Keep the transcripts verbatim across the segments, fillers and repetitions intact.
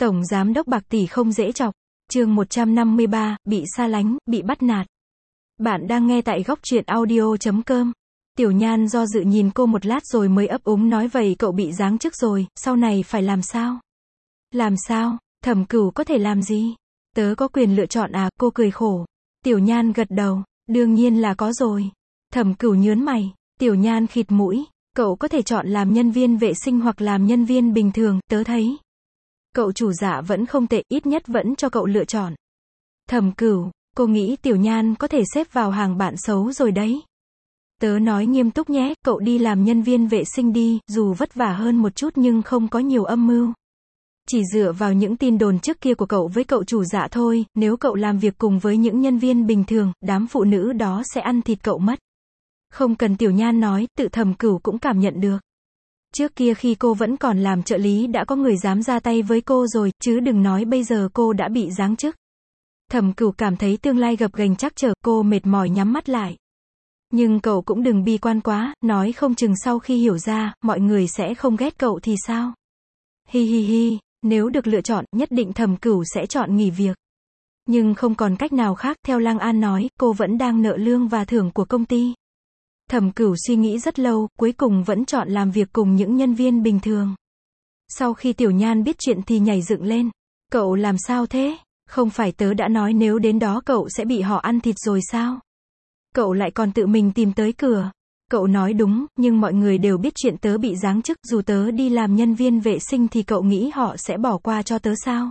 Tổng giám đốc bạc tỷ không dễ chọc. Chương một trăm năm mươi ba, bị xa lánh, bị bắt nạt. Bạn đang nghe tại góc truyện audio chấm com. Tiểu Nhan do dự nhìn cô một lát rồi mới ấp úng nói vậy cậu bị giáng chức rồi, sau này phải làm sao? Làm sao? Thẩm Cửu có thể làm gì? Tớ có quyền lựa chọn à? Cô cười khổ. Tiểu Nhan gật đầu. Đương nhiên là có rồi. Thẩm Cửu nhớn mày. Tiểu Nhan khịt mũi. Cậu có thể chọn làm nhân viên vệ sinh hoặc làm nhân viên bình thường, tớ thấy. Cậu chủ dạ vẫn không tệ, ít nhất vẫn cho cậu lựa chọn. Thẩm Cửu, cô nghĩ Tiểu Nhan có thể xếp vào hàng bạn xấu rồi đấy. Tớ nói nghiêm túc nhé, cậu đi làm nhân viên vệ sinh đi, dù vất vả hơn một chút nhưng không có nhiều âm mưu. Chỉ dựa vào những tin đồn trước kia của cậu với cậu chủ dạ thôi, nếu cậu làm việc cùng với những nhân viên bình thường, đám phụ nữ đó sẽ ăn thịt cậu mất. Không cần Tiểu Nhan nói, tự Thẩm Cửu cũng cảm nhận được. Trước kia khi cô vẫn còn làm trợ lý đã có người dám ra tay với cô rồi, chứ đừng nói bây giờ cô đã bị giáng chức. Thẩm Cửu cảm thấy tương lai gập ghềnh chắc trở, cô mệt mỏi nhắm mắt lại. Nhưng cậu cũng đừng bi quan quá, nói không chừng sau khi hiểu ra, mọi người sẽ không ghét cậu thì sao? Hi hi hi, nếu được lựa chọn, nhất định Thẩm Cửu sẽ chọn nghỉ việc. Nhưng không còn cách nào khác, theo Lăng An nói, cô vẫn đang nợ lương và thưởng của công ty. Thẩm Cửu suy nghĩ rất lâu, cuối cùng vẫn chọn làm việc cùng những nhân viên bình thường. Sau khi Tiểu Nhan biết chuyện thì nhảy dựng lên. Cậu làm sao thế? Không phải tớ đã nói nếu đến đó cậu sẽ bị họ ăn thịt rồi sao? Cậu lại còn tự mình tìm tới cửa. Cậu nói đúng, nhưng mọi người đều biết chuyện tớ bị giáng chức, dù tớ đi làm nhân viên vệ sinh thì cậu nghĩ họ sẽ bỏ qua cho tớ sao?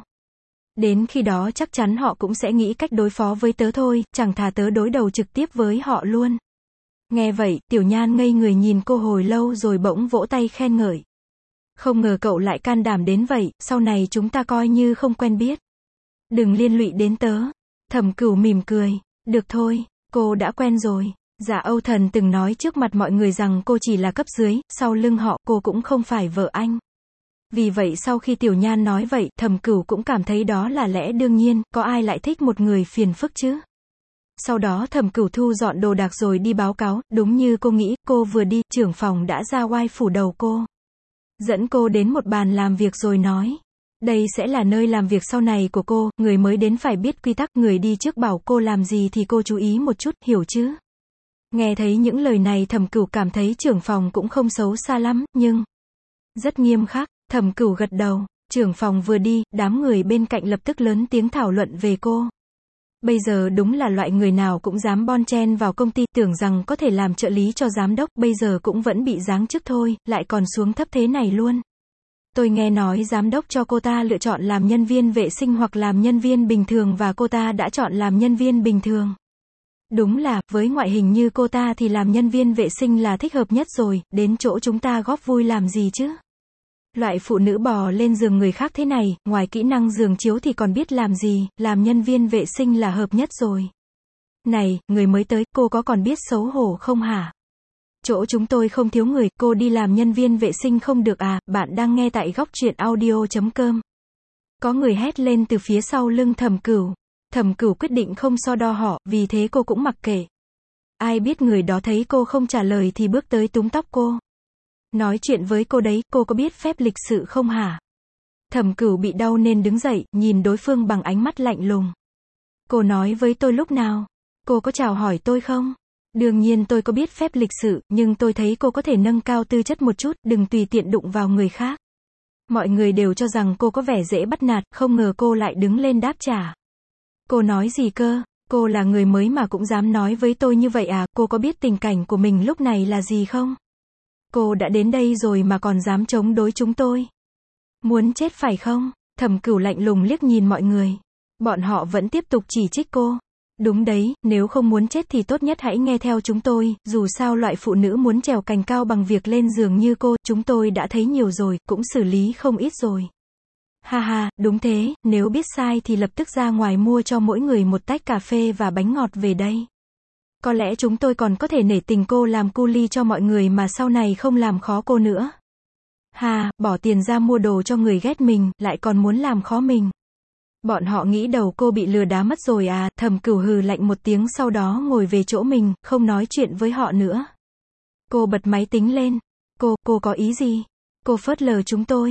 Đến khi đó chắc chắn họ cũng sẽ nghĩ cách đối phó với tớ thôi, chẳng thà tớ đối đầu trực tiếp với họ luôn. Nghe vậy, Tiểu Nhan ngây người nhìn cô hồi lâu rồi bỗng vỗ tay khen ngợi. Không ngờ cậu lại can đảm đến vậy, sau này chúng ta coi như không quen biết. Đừng liên lụy đến tớ. Thẩm Cửu mỉm cười. Được thôi, cô đã quen rồi. Dạ Âu Thần từng nói trước mặt mọi người rằng cô chỉ là cấp dưới, sau lưng họ cô cũng không phải vợ anh. Vì vậy sau khi Tiểu Nhan nói vậy, Thẩm Cửu cũng cảm thấy đó là lẽ đương nhiên, có ai lại thích một người phiền phức chứ? Sau đó Thẩm Cửu thu dọn đồ đạc rồi đi báo cáo, đúng như cô nghĩ, cô vừa đi, trưởng phòng đã ra oai phủ đầu cô. Dẫn cô đến một bàn làm việc rồi nói. Đây sẽ là nơi làm việc sau này của cô, người mới đến phải biết quy tắc, người đi trước bảo cô làm gì thì cô chú ý một chút, hiểu chứ? Nghe thấy những lời này Thẩm Cửu cảm thấy trưởng phòng cũng không xấu xa lắm, nhưng rất nghiêm khắc. Thẩm Cửu gật đầu. Trưởng phòng vừa đi, đám người bên cạnh lập tức lớn tiếng thảo luận về cô. Bây giờ đúng là loại người nào cũng dám bon chen vào công ty, tưởng rằng có thể làm trợ lý cho giám đốc, bây giờ cũng vẫn bị giáng chức thôi, lại còn xuống thấp thế này luôn. Tôi nghe nói giám đốc cho cô ta lựa chọn làm nhân viên vệ sinh hoặc làm nhân viên bình thường và cô ta đã chọn làm nhân viên bình thường. Đúng là, với ngoại hình như cô ta thì làm nhân viên vệ sinh là thích hợp nhất rồi, đến chỗ chúng ta góp vui làm gì chứ? Loại phụ nữ bò lên giường người khác thế này, ngoài kỹ năng giường chiếu thì còn biết làm gì, làm nhân viên vệ sinh là hợp nhất rồi. Này, người mới tới, cô có còn biết xấu hổ không hả? Chỗ chúng tôi không thiếu người, cô đi làm nhân viên vệ sinh không được à? Bạn đang nghe tại góc truyện audio chấm com. Có người hét lên từ phía sau lưng Thẩm Cửu. Thẩm Cửu quyết định không so đo họ, vì thế cô cũng mặc kệ. Ai biết người đó thấy cô không trả lời thì bước tới túm tóc cô. Nói chuyện với cô đấy, cô có biết phép lịch sự không hả? Thẩm Cửu bị đau nên đứng dậy, nhìn đối phương bằng ánh mắt lạnh lùng. Cô nói với tôi lúc nào? Cô có chào hỏi tôi không? Đương nhiên tôi có biết phép lịch sự, nhưng tôi thấy cô có thể nâng cao tư chất một chút, đừng tùy tiện đụng vào người khác. Mọi người đều cho rằng cô có vẻ dễ bắt nạt, không ngờ cô lại đứng lên đáp trả. Cô nói gì cơ? Cô là người mới mà cũng dám nói với tôi như vậy à? Cô có biết tình cảnh của mình lúc này là gì không? Cô đã đến đây rồi mà còn dám chống đối chúng tôi. Muốn chết phải không? Thẩm Cửu lạnh lùng liếc nhìn mọi người. Bọn họ vẫn tiếp tục chỉ trích cô. Đúng đấy, nếu không muốn chết thì tốt nhất hãy nghe theo chúng tôi, dù sao loại phụ nữ muốn trèo cành cao bằng việc lên giường như cô, chúng tôi đã thấy nhiều rồi, cũng xử lý không ít rồi. Ha ha, đúng thế, nếu biết sai thì lập tức ra ngoài mua cho mỗi người một tách cà phê và bánh ngọt về đây. Có lẽ chúng tôi còn có thể nể tình cô làm cu li cho mọi người mà sau này không làm khó cô nữa. Ha, bỏ tiền ra mua đồ cho người ghét mình, lại còn muốn làm khó mình. Bọn họ nghĩ đầu cô bị lừa đá mất rồi à? Thẩm Cửu hừ lạnh một tiếng sau đó ngồi về chỗ mình, không nói chuyện với họ nữa. Cô bật máy tính lên. Cô, cô có ý gì? Cô phớt lờ chúng tôi.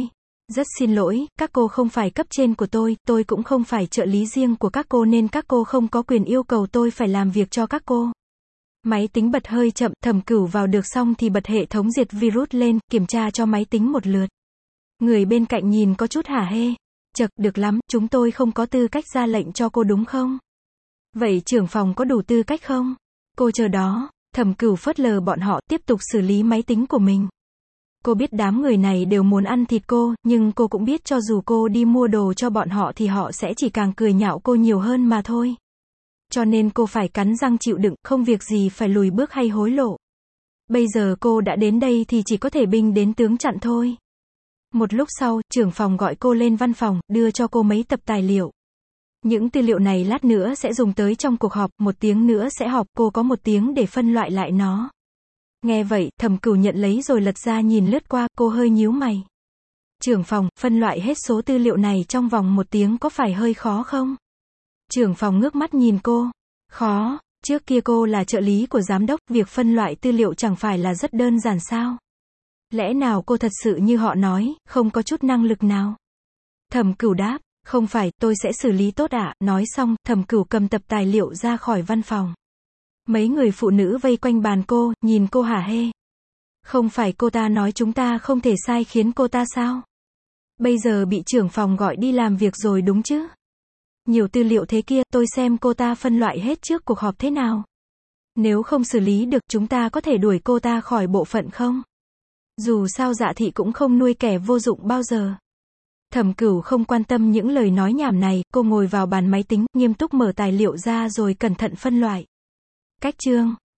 Rất xin lỗi, các cô không phải cấp trên của tôi, tôi cũng không phải trợ lý riêng của các cô nên các cô không có quyền yêu cầu tôi phải làm việc cho các cô. Máy tính bật hơi chậm, Thẩm Cửu vào được xong thì bật hệ thống diệt virus lên, kiểm tra cho máy tính một lượt. Người bên cạnh nhìn có chút hả hê. Chậc, được lắm, chúng tôi không có tư cách ra lệnh cho cô đúng không? Vậy trưởng phòng có đủ tư cách không? Cô chờ đó. Thẩm Cửu phớt lờ bọn họ, tiếp tục xử lý máy tính của mình. Cô biết đám người này đều muốn ăn thịt cô, nhưng cô cũng biết cho dù cô đi mua đồ cho bọn họ thì họ sẽ chỉ càng cười nhạo cô nhiều hơn mà thôi. Cho nên cô phải cắn răng chịu đựng, không việc gì phải lùi bước hay hối lộ. Bây giờ cô đã đến đây thì chỉ có thể binh đến tướng chặn thôi. Một lúc sau, trưởng phòng gọi cô lên văn phòng, đưa cho cô mấy tập tài liệu. Những tư liệu này lát nữa sẽ dùng tới trong cuộc họp, một tiếng nữa sẽ họp, cô có một tiếng để phân loại lại nó. Nghe vậy, Thẩm Cửu nhận lấy rồi lật ra nhìn lướt qua, cô hơi nhíu mày. Trưởng phòng, phân loại hết số tư liệu này trong vòng một tiếng có phải hơi khó không? Trưởng phòng ngước mắt nhìn cô. Khó, trước kia cô là trợ lý của giám đốc, việc phân loại tư liệu chẳng phải là rất đơn giản sao? Lẽ nào cô thật sự như họ nói, không có chút năng lực nào? Thẩm Cửu đáp, không phải, tôi sẽ xử lý tốt ạ. Nói xong, Thẩm Cửu cầm tập tài liệu ra khỏi văn phòng. Mấy người phụ nữ vây quanh bàn cô, nhìn cô hả hê. Không phải cô ta nói chúng ta không thể sai khiến cô ta sao? Bây giờ bị trưởng phòng gọi đi làm việc rồi đúng chứ? Nhiều tư liệu thế kia, tôi xem cô ta phân loại hết trước cuộc họp thế nào. Nếu không xử lý được, chúng ta có thể đuổi cô ta khỏi bộ phận không? Dù sao Dạ Thị cũng không nuôi kẻ vô dụng bao giờ. Thẩm Cửu không quan tâm những lời nói nhảm này, cô ngồi vào bàn máy tính, nghiêm túc mở tài liệu ra rồi cẩn thận phân loại. Cách chương